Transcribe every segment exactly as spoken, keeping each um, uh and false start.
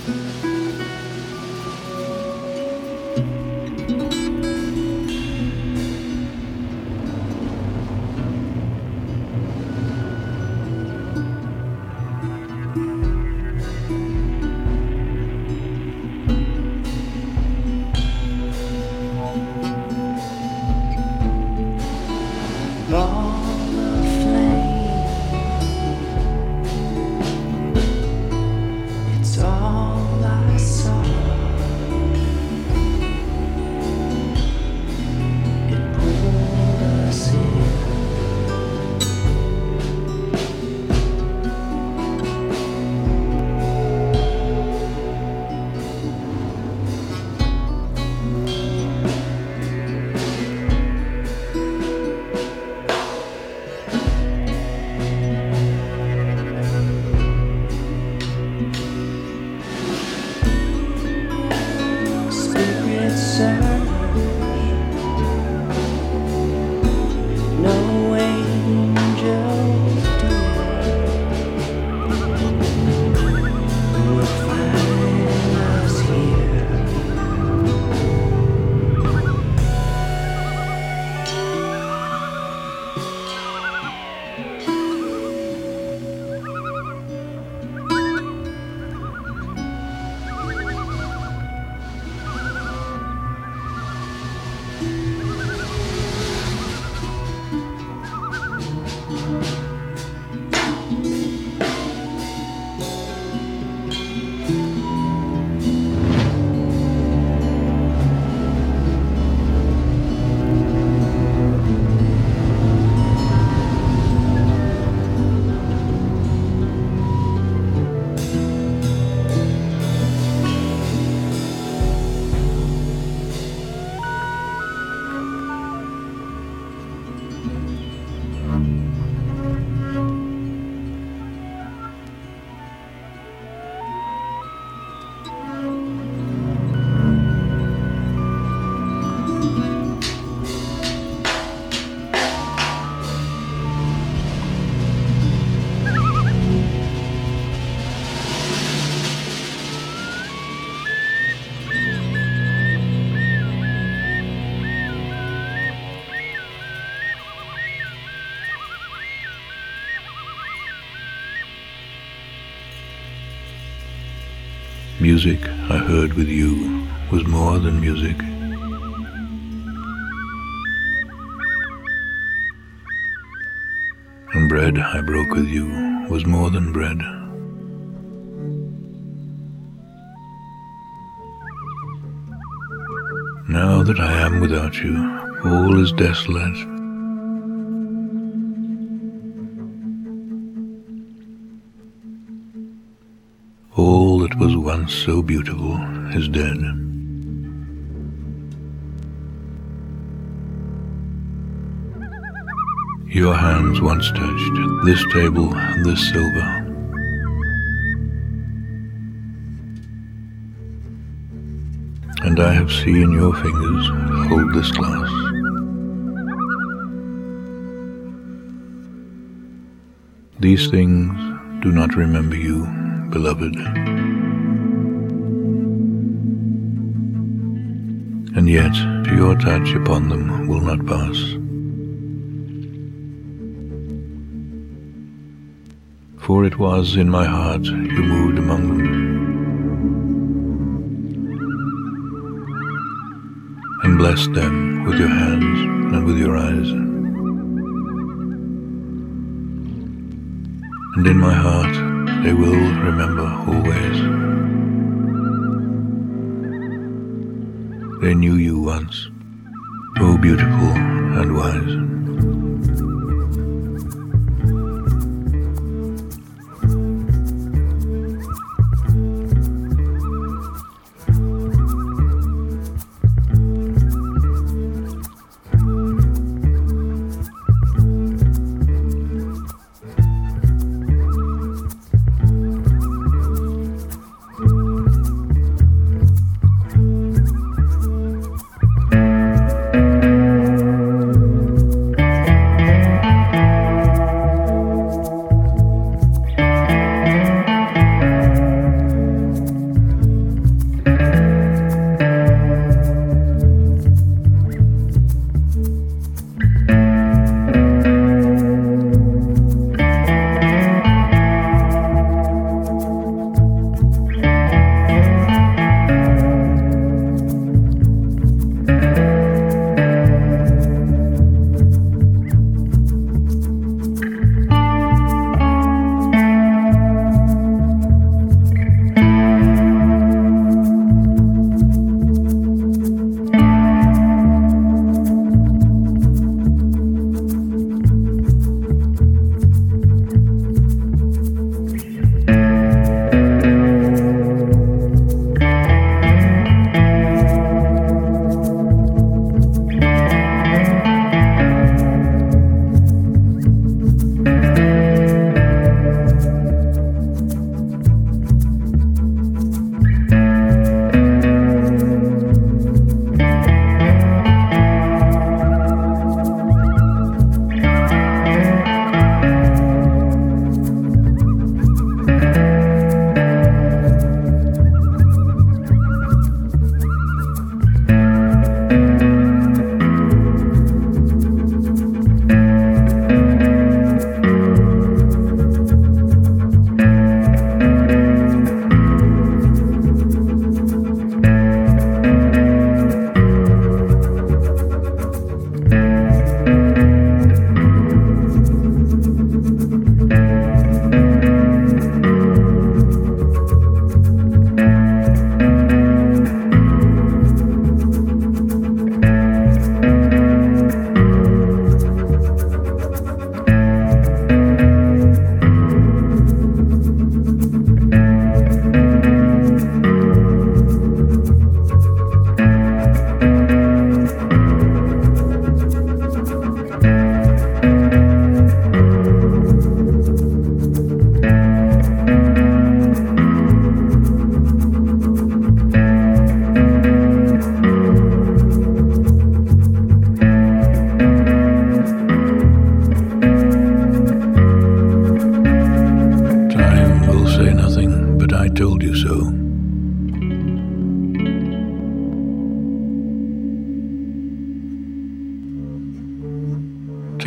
Music I heard with you was more than music. And bread I broke with you was more than bread. Now that I am without you, all is desolate. All that was once so beautiful is dead. Your hands once touched this table and this silver. And I have seen your fingers hold this glass. These things do not remember you, beloved. And yet your touch upon them will not pass. For it was in my heart you moved among them, and blessed them with your hands and with your eyes. And in my heart they will remember always. They knew you once, oh beautiful and wise.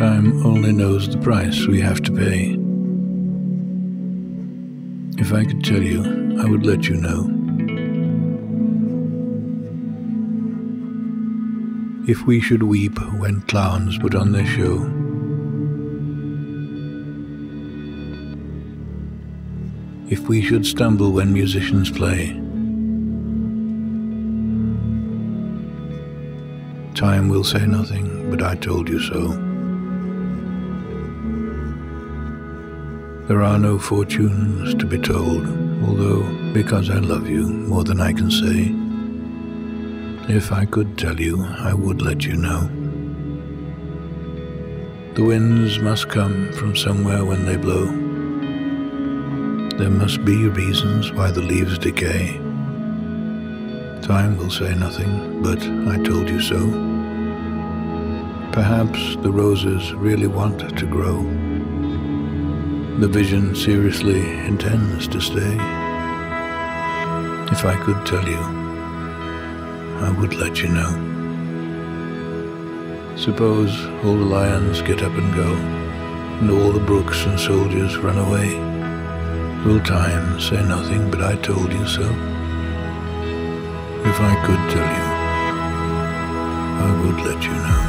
Time only knows the price we have to pay. If I could tell you, I would let you know. If we should weep when clowns put on their show, if we should stumble when musicians play, time will say nothing, but I told you so. There are no fortunes to be told, although because I love you more than I can say, if I could tell you, I would let you know. The winds must come from somewhere when they blow. There must be reasons why the leaves decay. Time will say nothing, but I told you so. Perhaps the roses really want to grow. The vision seriously intends to stay. If I could tell you, I would let you know. Suppose all the lions get up and go, and all the brooks and soldiers run away. Will time say nothing, but I told you so? If I could tell you, I would let you know.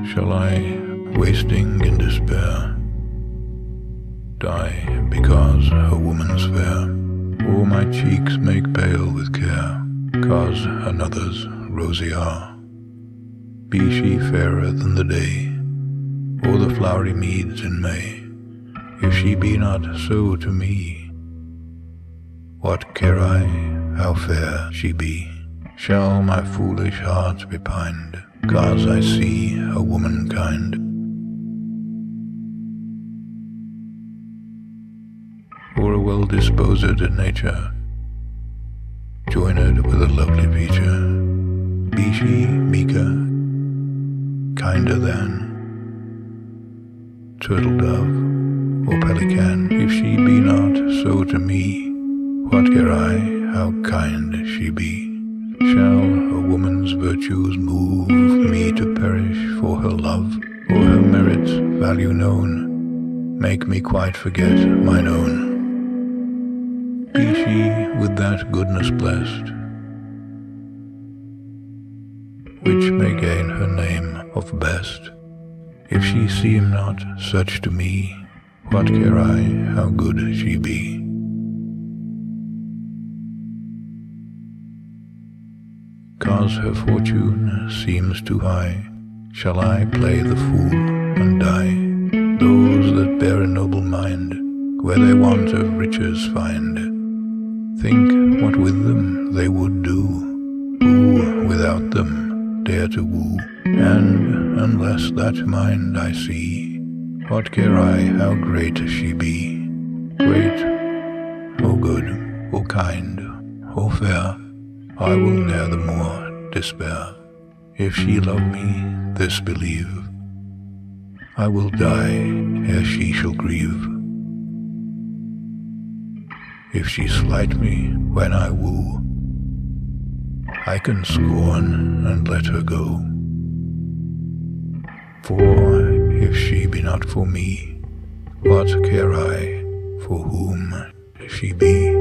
shall I, wasting in despair, die because a woman's fair, or my cheeks make pale with care, 'cause another's rosy are? Be she fairer than the day, or the flowery meads in May, if she be not so to me, what care I how fair she be? Shall my foolish heart be pined, 'cause I see a womankind? Or a well-disposed nature, joined with a lovely feature, be she meeker, kinder than turtle dove or pelican, if she be not so to me, what care I how kind she be? Shall a woman's virtues move me to perish for her love, or her merits, value known, make me quite forget mine own? Be she with that goodness blessed, which may gain her name of best, if she seem not such to me, what care I how good she be? 'Cause her fortune seems too high, shall I play the fool and die? Those that bear a noble mind, where they want of riches find, think what with them they would do, who without them dare to woo. And unless that mind I see, what care I how great she be? Great, or good, or kind, or fair, I will ne'er the more despair. If she love me, this believe, I will die ere she shall grieve. If she slight me when I woo, I can scorn and let her go. For if she be not for me, what care I for whom she be?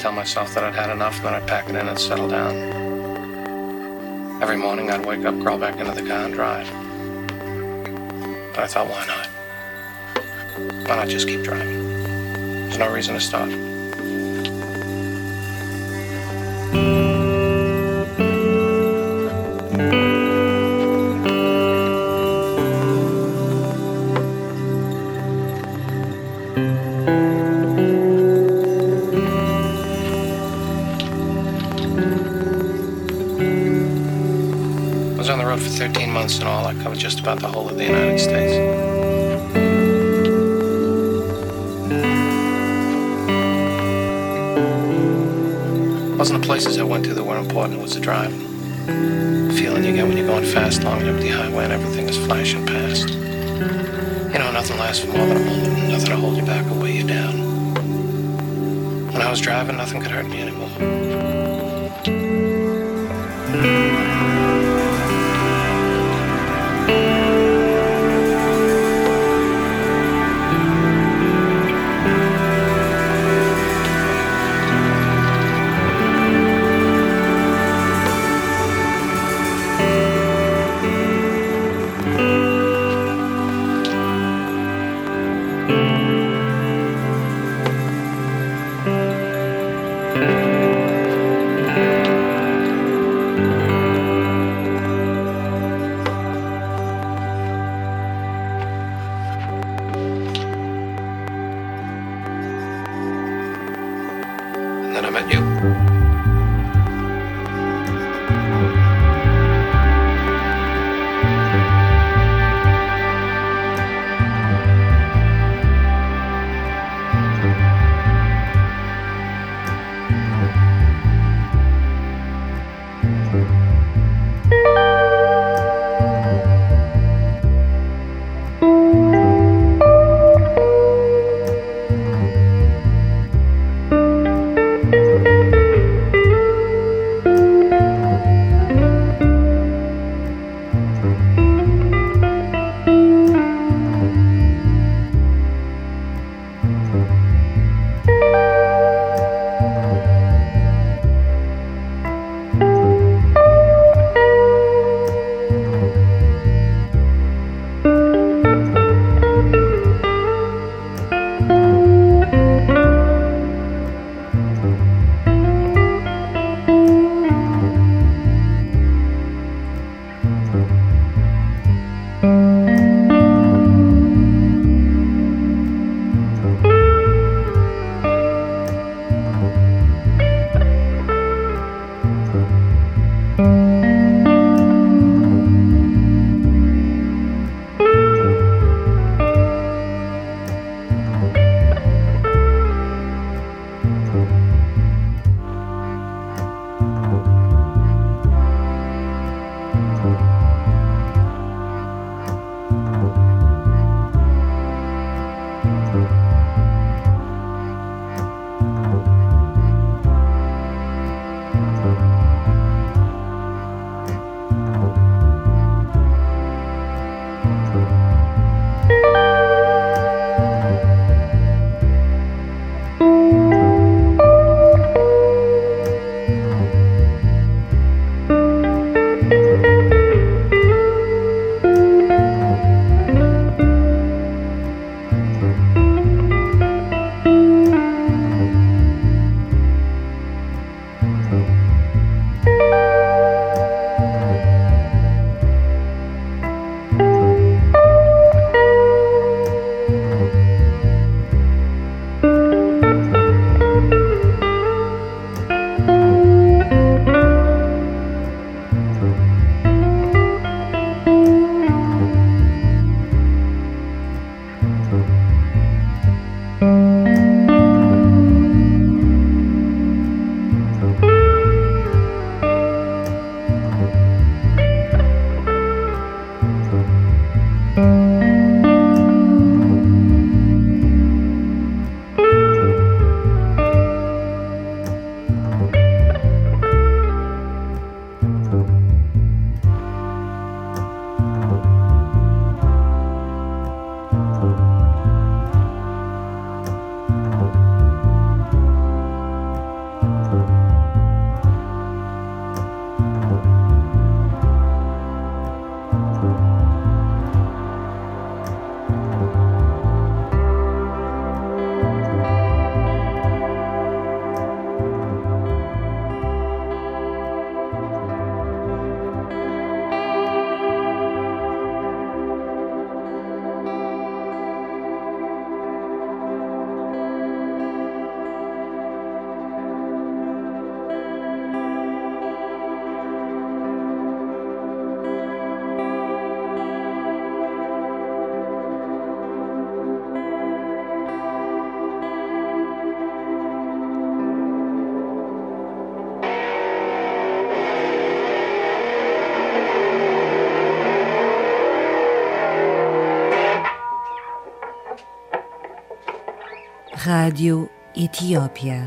tell myself that I'd had enough, and then I'd pack it in and settle down. Every morning I'd wake up, crawl back into the car and drive. But I thought, why not? Why not just keep driving? There's no reason to stop. I was on the road for thirteen months in all. I covered just about the whole of the United States. It wasn't the places I went to that were important, it was the driving. The feeling you get when you're going fast along an empty highway and everything is flashing past. You know, nothing lasts for more than a moment, nothing to hold you back or weigh you down. When I was driving, nothing could hurt me anymore. Rádio Etiópia.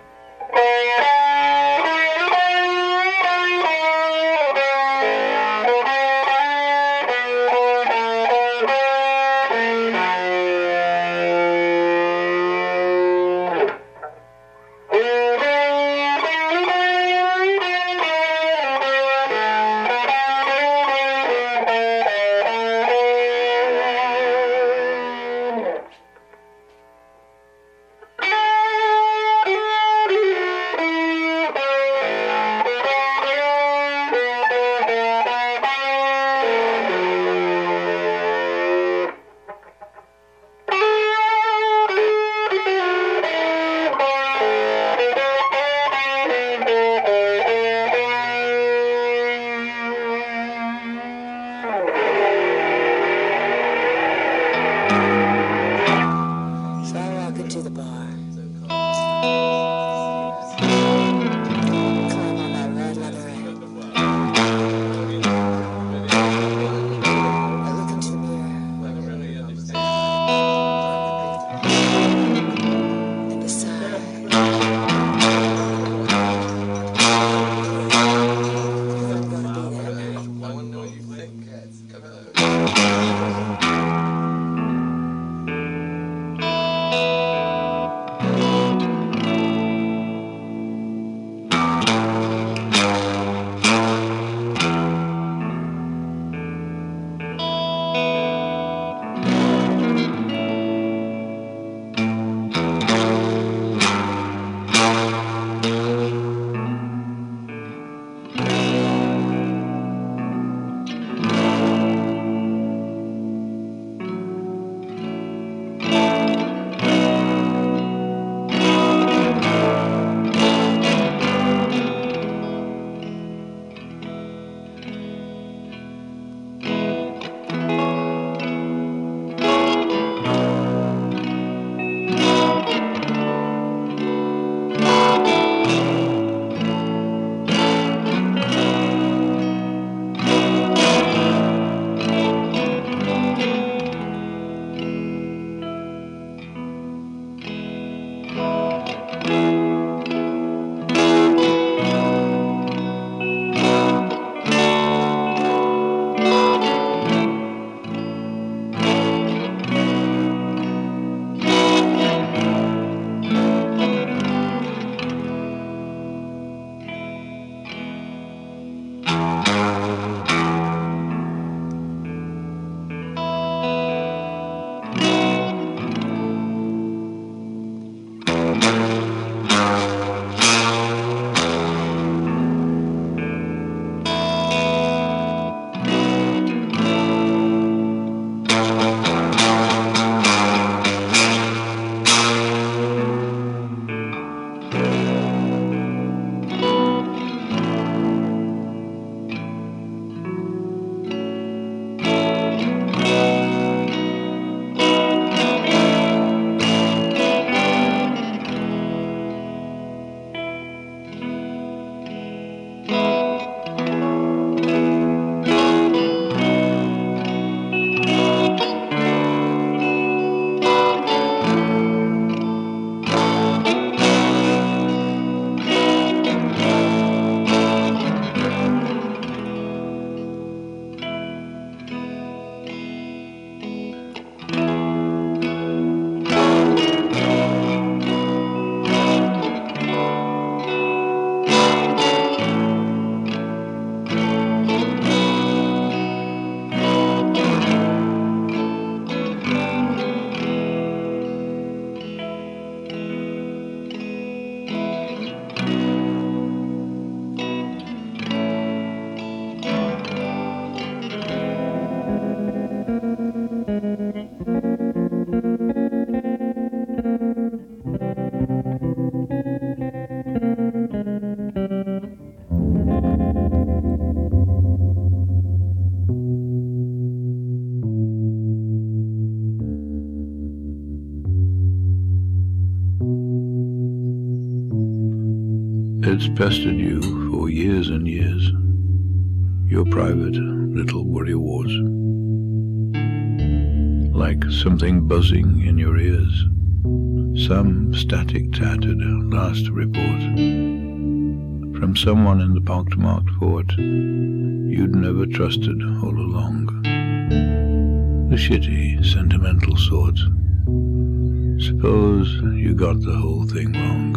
It's pestered you for years and years, your private little worrywarts, like something buzzing in your ears, Some static tattered last report from someone in the pockmarked fort you'd never trusted all along. The shitty, sentimental sort. Suppose you got the whole thing wrong.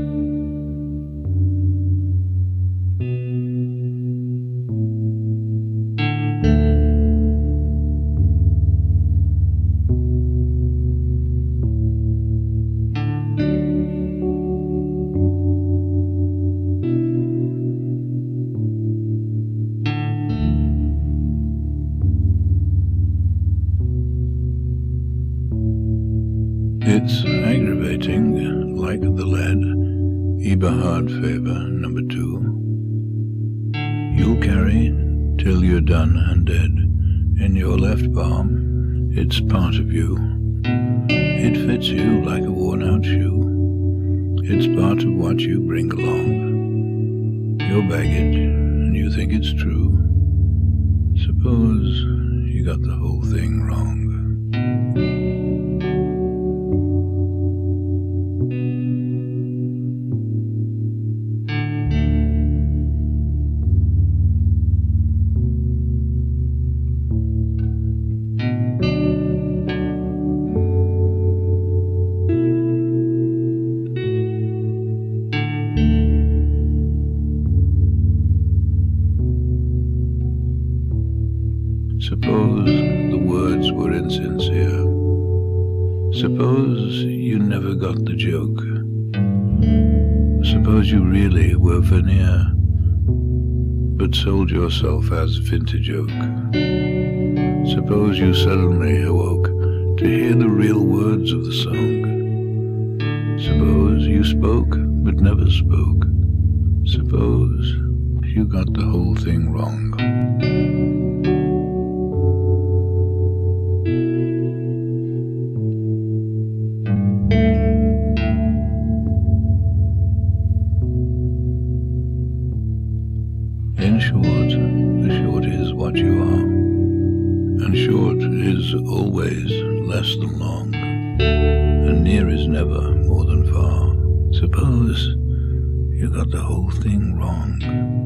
It's aggravating, like the lead, Eberhard Faber, number two. You'll carry till you're done and dead. In your left palm, it's part of you. It fits you like a worn-out shoe. It's part of what you bring along. Your baggage, and you think it's true. Suppose you got the whole thing wrong. Suppose the words were insincere. Suppose you never got the joke. Suppose you really were veneer, but sold yourself as vintage oak. Suppose you suddenly awoke to hear the real words of the song. Suppose you spoke but never spoke. Suppose you got the whole thing wrong. In short, the short is what you are, and short is always less than long, and near is never more than far. Suppose you got the whole thing wrong.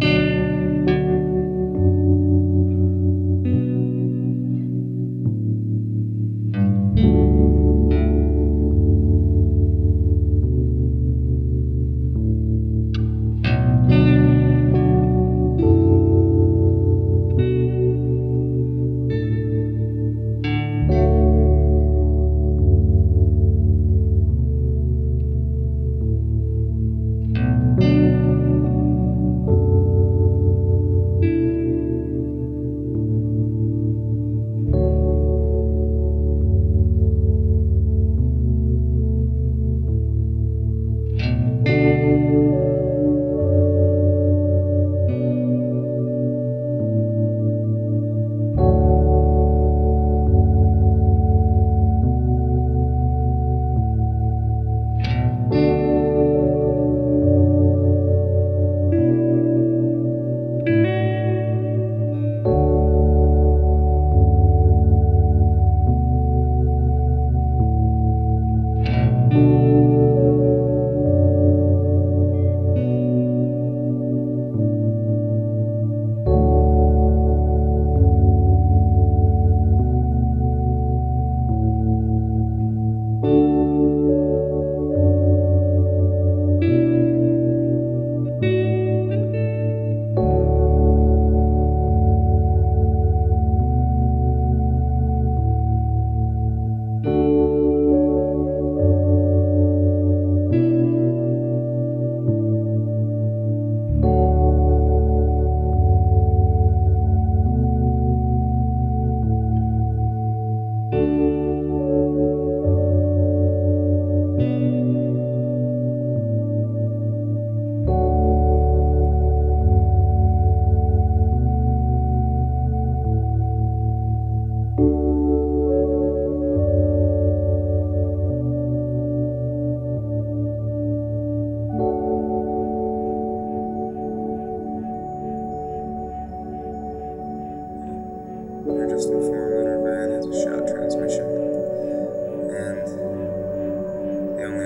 just informed that our van has a shot transmission, and the only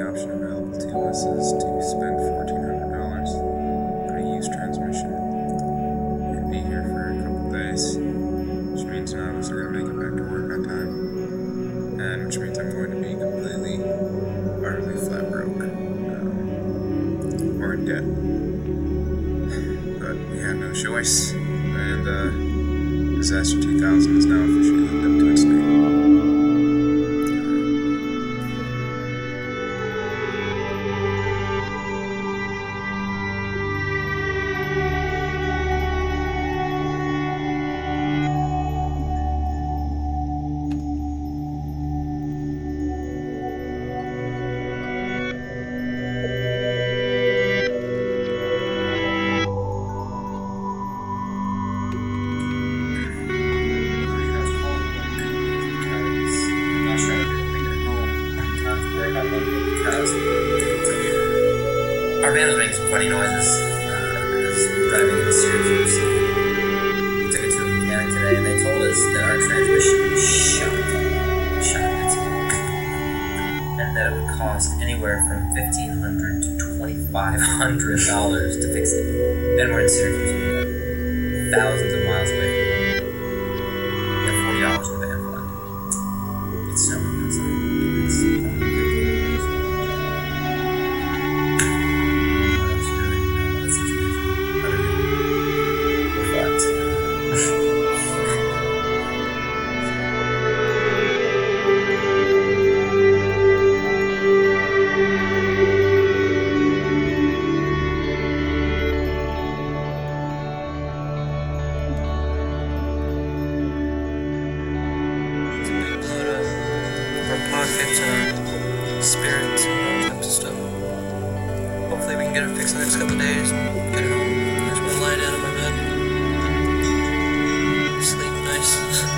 ridiculous is to spend fourteen hundred dollars on a used transmission and be here for a couple days, which means none of us are going to make it back to work on time, and which means I'm going to be completely, utterly flat broke, um, or in debt. But we had no choice, and uh, Disaster two thousand has now officially lived up to its name. Our van was making some funny noises uh, as we were driving into Syracuse. We took it to a mechanic today, and they told us that our transmission was shot. Shot. And that it would cost anywhere from fifteen hundred dollars to twenty-five hundred dollars to fix it. And we're in Syracuse, thousands of miles away from home. We have forty dollars in the van fund. It's snowing outside. It's pockets and our spirits and all types of stuff. Hopefully we can get it fixed in the next couple of days and get it home. I just want to lie down in my bed. Sleep nice.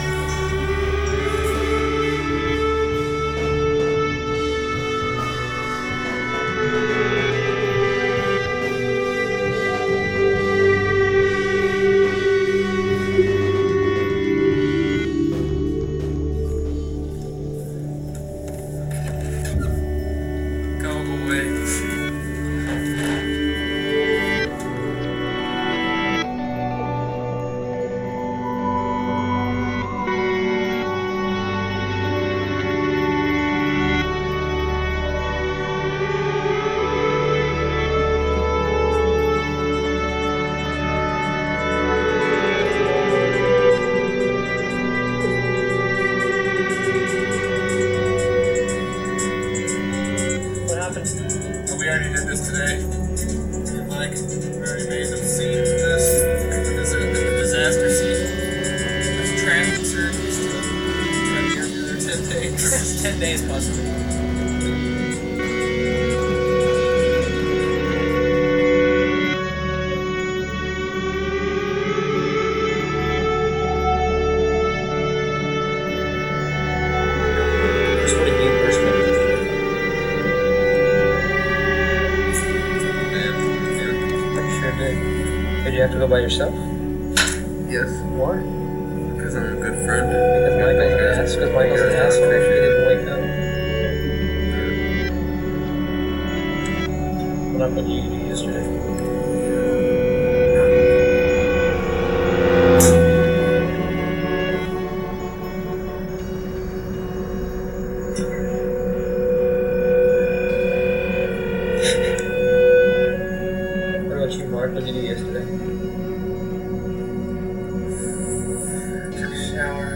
We already did this today. Like, we already made them see this. This is the disaster scene. There's traffic service. Trying to be here for another ten days. ten days possibly. Did you have to go by yourself? Yes, Why? because I'm a good friend. Because Michael's an ass. Because Michael's an asshole. He didn't wake up. What happened to you yesterday? What about you, Mark? What did you do yesterday? Took a shower.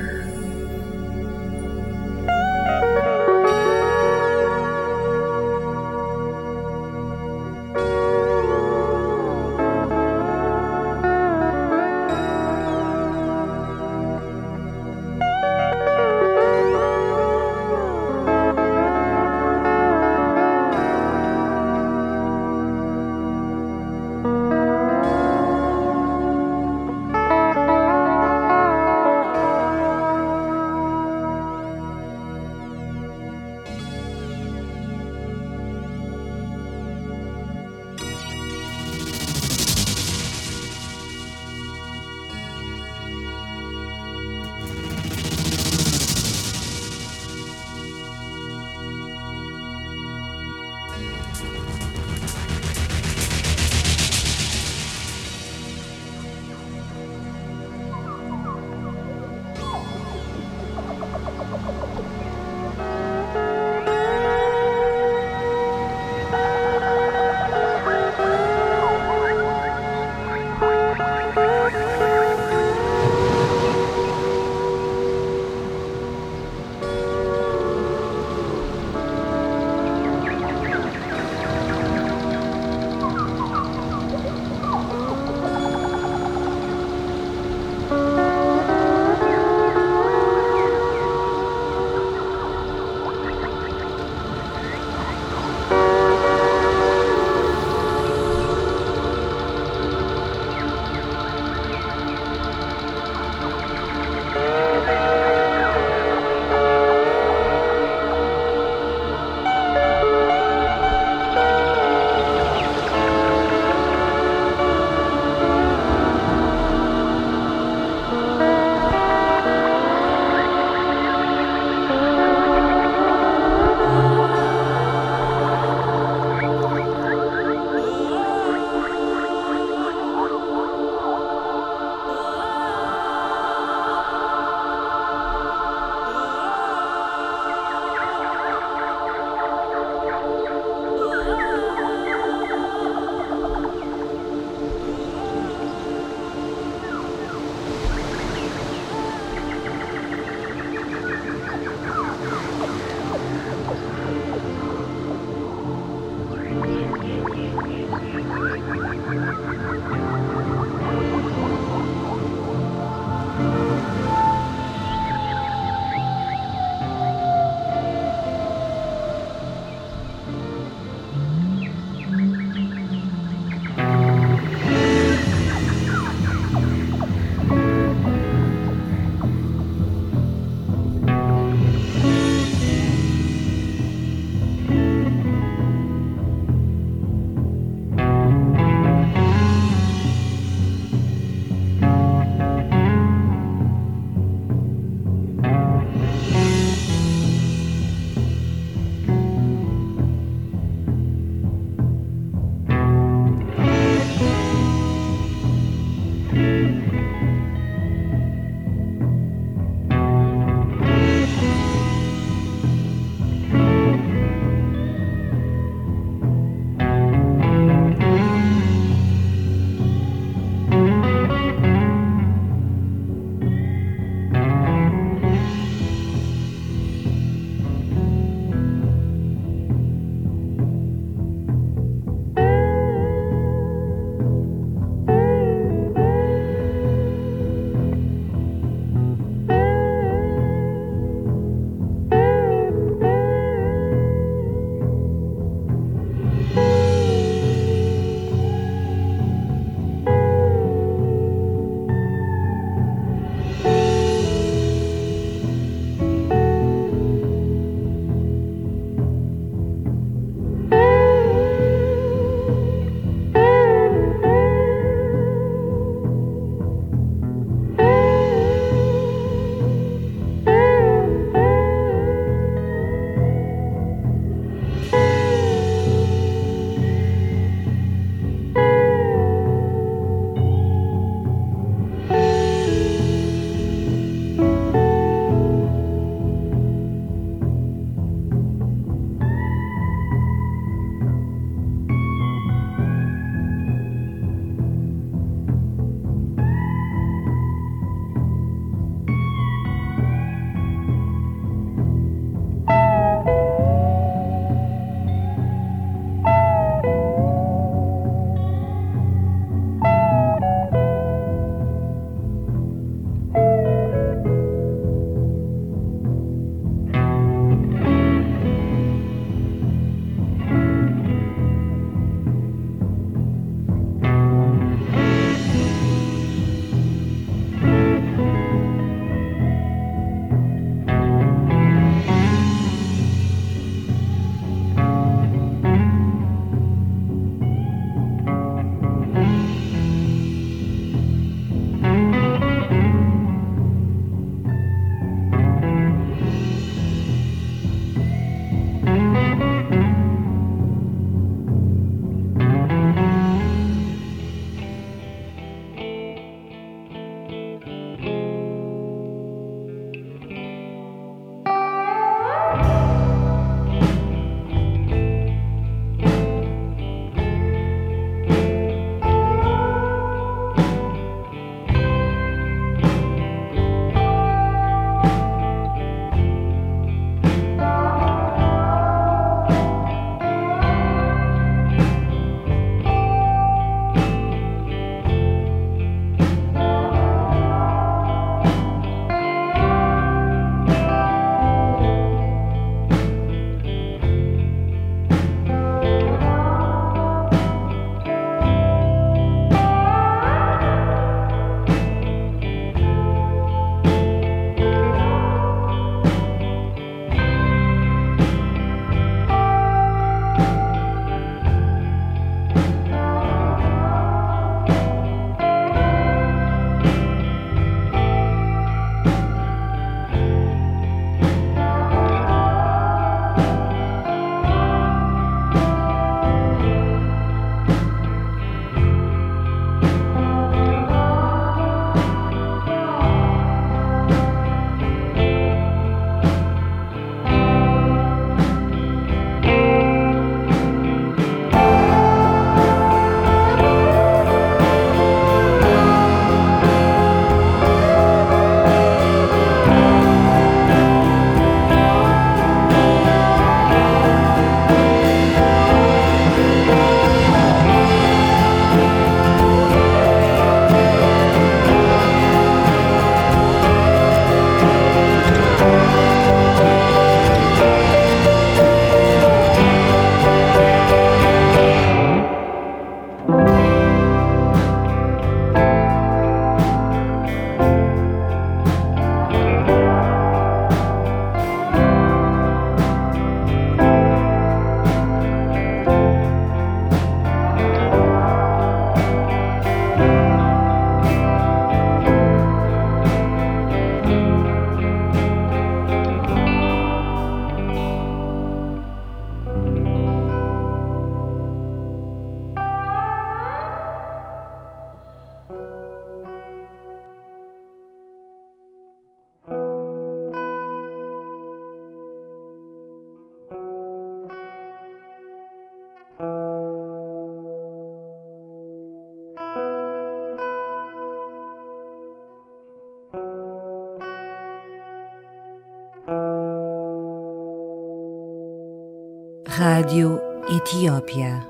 Rádio Etiópia.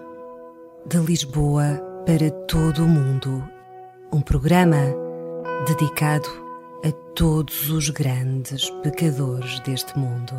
De Lisboa para todo o mundo. Um programa dedicado a todos os grandes pecadores deste mundo.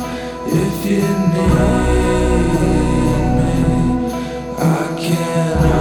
If you need me, I can